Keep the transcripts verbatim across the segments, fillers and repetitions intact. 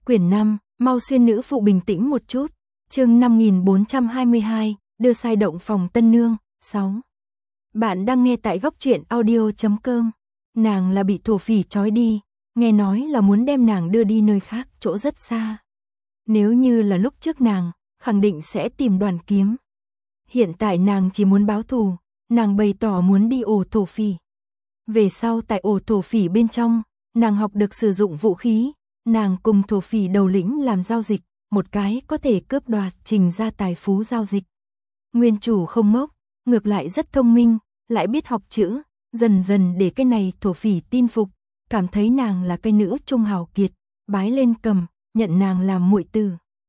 Quyển năm, mau xuyên nữ phụ bình tĩnh một chút. Chương năm nghìn bốn trăm hai mươi hai, đưa sai động phòng tân nương, sáu. Bạn đang nghe tại góc truyện audio chấm com. Nàng là bị thổ phỉ trói đi, nghe nói là muốn đem nàng đưa đi nơi khác, chỗ rất xa. Nếu như là lúc trước nàng, khẳng định sẽ tìm Đoàn Kiếm. Hiện tại nàng chỉ muốn báo thù, nàng bày tỏ muốn đi ổ thổ phỉ. Về sau tại ổ thổ phỉ bên trong, nàng học được sử dụng vũ khí, nàng cùng thổ phỉ đầu lĩnh làm giao dịch, một cái có thể cướp đoạt Trình gia tài phú giao dịch. Nguyên chủ không ngốc, ngược lại rất thông minh, lại biết học chữ, dần dần để cái này thổ phỉ tin phục, cảm thấy nàng là cái nữ trung hào kiệt, bái lên cầm, nhận nàng làm muội tử.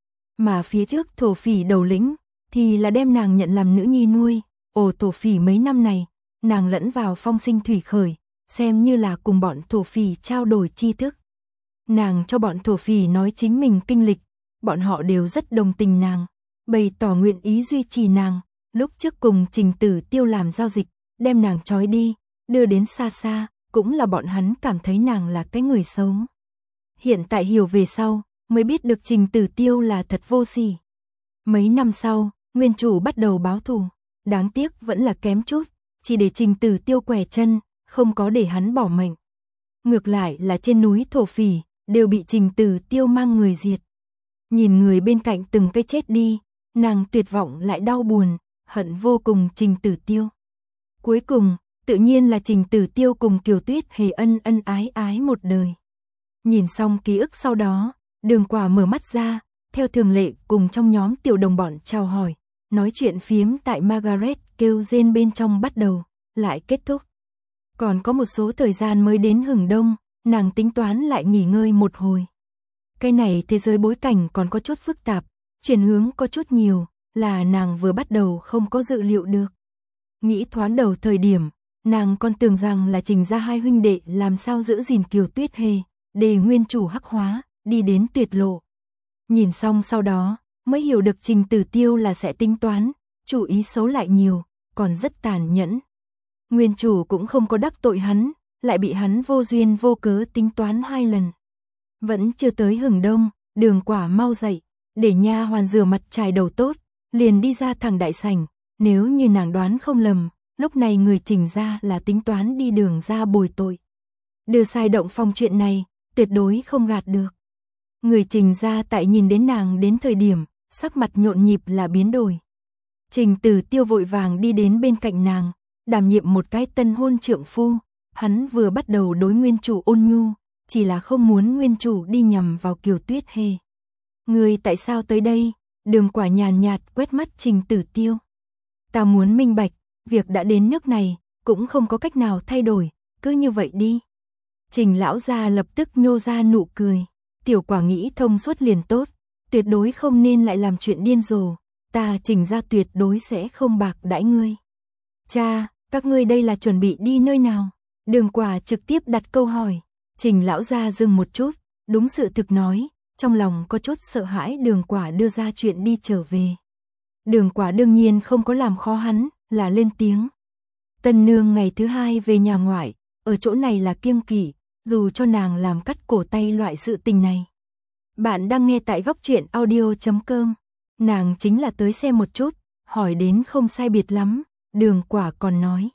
Mà phía trước thổ phỉ đầu lĩnh thì là đem nàng nhận làm nữ nhi nuôi. Ồ, thổ phỉ mấy năm này, nàng lẫn vào phong sinh thủy khởi, xem như là cùng bọn thổ phỉ trao đổi tri thức. Nàng cho bọn thổ phỉ nói chính mình kinh lịch, bọn họ đều rất đồng tình nàng, bày tỏ nguyện ý duy trì nàng. Lúc trước cùng Trình Tử Tiêu làm giao dịch, đem nàng trói đi, đưa đến xa xa, cũng là bọn hắn cảm thấy nàng là cái người xấu. Hiện tại hiểu về sau, mới biết được Trình Tử Tiêu là thật vô sỉ. Mấy năm sau, nguyên chủ bắt đầu báo thù, đáng tiếc vẫn là kém chút, chỉ để Trình Tử Tiêu quẻ chân, không có để hắn bỏ mệnh. Ngược lại là trên núi thổ phỉ, đều bị Trình Tử Tiêu mang người diệt. Nhìn người bên cạnh từng cái chết đi, nàng tuyệt vọng lại đau buồn, hận vô cùng Trình Tử Tiêu. Cuối cùng, tự nhiên là Trình Tử Tiêu cùng Kiều Tuyết Hề ân ân ái ái một đời. Nhìn xong ký ức sau đó, Đường Quả mở mắt ra, theo thường lệ cùng trong nhóm tiểu đồng bọn chào hỏi, nói chuyện phiếm tại Margaret kêu rên bên trong bắt đầu, lại kết thúc. Còn có một số thời gian mới đến hừng đông, nàng tính toán lại nghỉ ngơi một hồi. Cái này thế giới bối cảnh còn có chút phức tạp, chuyển hướng có chút nhiều, là nàng vừa bắt đầu không có dự liệu được. Nghĩ thoáng đầu thời điểm, nàng còn tưởng rằng là Trình gia hai huynh đệ làm sao giữ gìn Kiều Tuyết Hề, để nguyên chủ hắc hóa, đi đến tuyệt lộ. Nhìn xong sau đó, mới hiểu được Trình Tử Tiêu là sẽ tính toán, chủ ý xấu lại nhiều, còn rất tàn nhẫn. Nguyên chủ cũng không có đắc tội hắn, lại bị hắn vô duyên vô cớ tính toán hai lần. Vẫn chưa tới hừng đông, Đường Quả mau dậy, để nha hoàn rửa mặt chải đầu tốt, liền đi ra thẳng đại sảnh. Nếu như nàng đoán không lầm, lúc này người Trình gia là tính toán đi Đường gia bồi tội. Đưa sai động phòng chuyện này, tuyệt đối không gạt được. Người Trình gia tại nhìn đến nàng đến thời điểm, sắc mặt nhộn nhịp là biến đổi. Trình Tử Tiêu vội vàng đi đến bên cạnh nàng, đảm nhiệm một cái tân hôn trượng phu. Hắn vừa bắt đầu đối nguyên chủ ôn nhu, chỉ là không muốn nguyên chủ đi nhầm vào Kiều Tuyết Hề. Người tại sao tới đây? Đường Quả nhàn nhạt quét mắt Trình Tử Tiêu. Ta muốn minh bạch, việc đã đến nước này, cũng không có cách nào thay đổi, cứ như vậy đi. Trình lão gia lập tức nhô ra nụ cười. Tiểu Quả nghĩ thông suốt liền tốt, tuyệt đối không nên lại làm chuyện điên rồ, ta Trình gia tuyệt đối sẽ không bạc đãi ngươi. Cha, các ngươi đây là chuẩn bị đi nơi nào? Đường Quả trực tiếp đặt câu hỏi. Trình lão gia dừng một chút, đúng sự thực nói, trong lòng có chút sợ hãi Đường Quả đưa ra chuyện đi trở về. Đường Quả đương nhiên không có làm khó hắn, là lên tiếng. Tân nương ngày thứ hai về nhà ngoại, ở chỗ này là kiêng kỵ, dù cho nàng làm cắt cổ tay loại sự tình này. Bạn đang nghe tại góc truyện audio chấm com. Nàng chính là tới xem một chút, hỏi đến không sai biệt lắm, Đường Quả còn nói.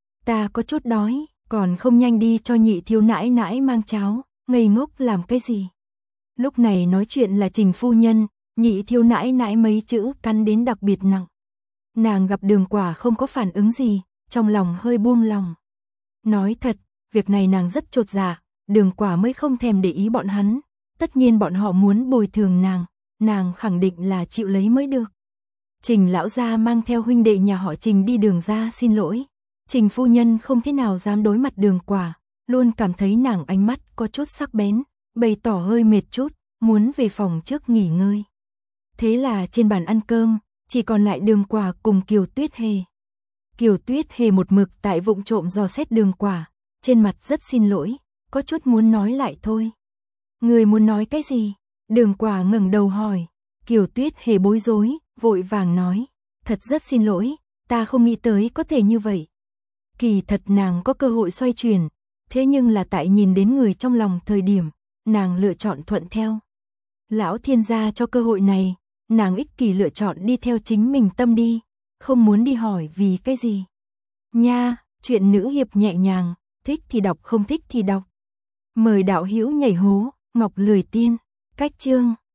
Ta có chút đói, còn không nhanh đi cho nhị thiếu nãi nãi mang cháo, ngây ngốc làm cái gì. Lúc này nói chuyện là Trình phu nhân, nhị thiếu nãi nãi mấy chữ cắn đến đặc biệt nặng. Nàng gặp Đường Quả không có phản ứng gì, trong lòng hơi buông lòng. Nói thật, việc này nàng rất chột dạ, Đường Quả mới không thèm để ý bọn hắn. Tất nhiên bọn họ muốn bồi thường nàng, nàng khẳng định là chịu lấy mới được. Trình lão gia mang theo huynh đệ nhà họ Trình đi Đường gia xin lỗi. Trình phu nhân không thế nào dám đối mặt Đường Quả, luôn cảm thấy nàng ánh mắt có chút sắc bén, bày tỏ hơi mệt chút, muốn về phòng trước nghỉ ngơi. Thế là trên bàn ăn cơm, chỉ còn lại Đường Quả cùng Kiều Tuyết Hề. Kiều Tuyết Hề một mực tại vụng trộm dò xét Đường Quả, trên mặt rất xin lỗi, có chút muốn nói lại thôi. Người muốn nói cái gì? Đường Quả ngẩng đầu hỏi. Kiều Tuyết Hề bối rối, vội vàng nói, thật rất xin lỗi, ta không nghĩ tới có thể như vậy. Kỳ thật nàng có cơ hội xoay chuyển, thế nhưng là tại nhìn đến người trong lòng thời điểm, nàng lựa chọn thuận theo. Lão thiên gia cho cơ hội này, nàng ích kỷ lựa chọn đi theo chính mình tâm đi, không muốn đi hỏi vì cái gì. Nha, chuyện nữ hiệp nhẹ nhàng, thích thì đọc không thích thì đọc. Mời đạo hữu nhảy hố, Ngọc Lười Tiên, cách chương.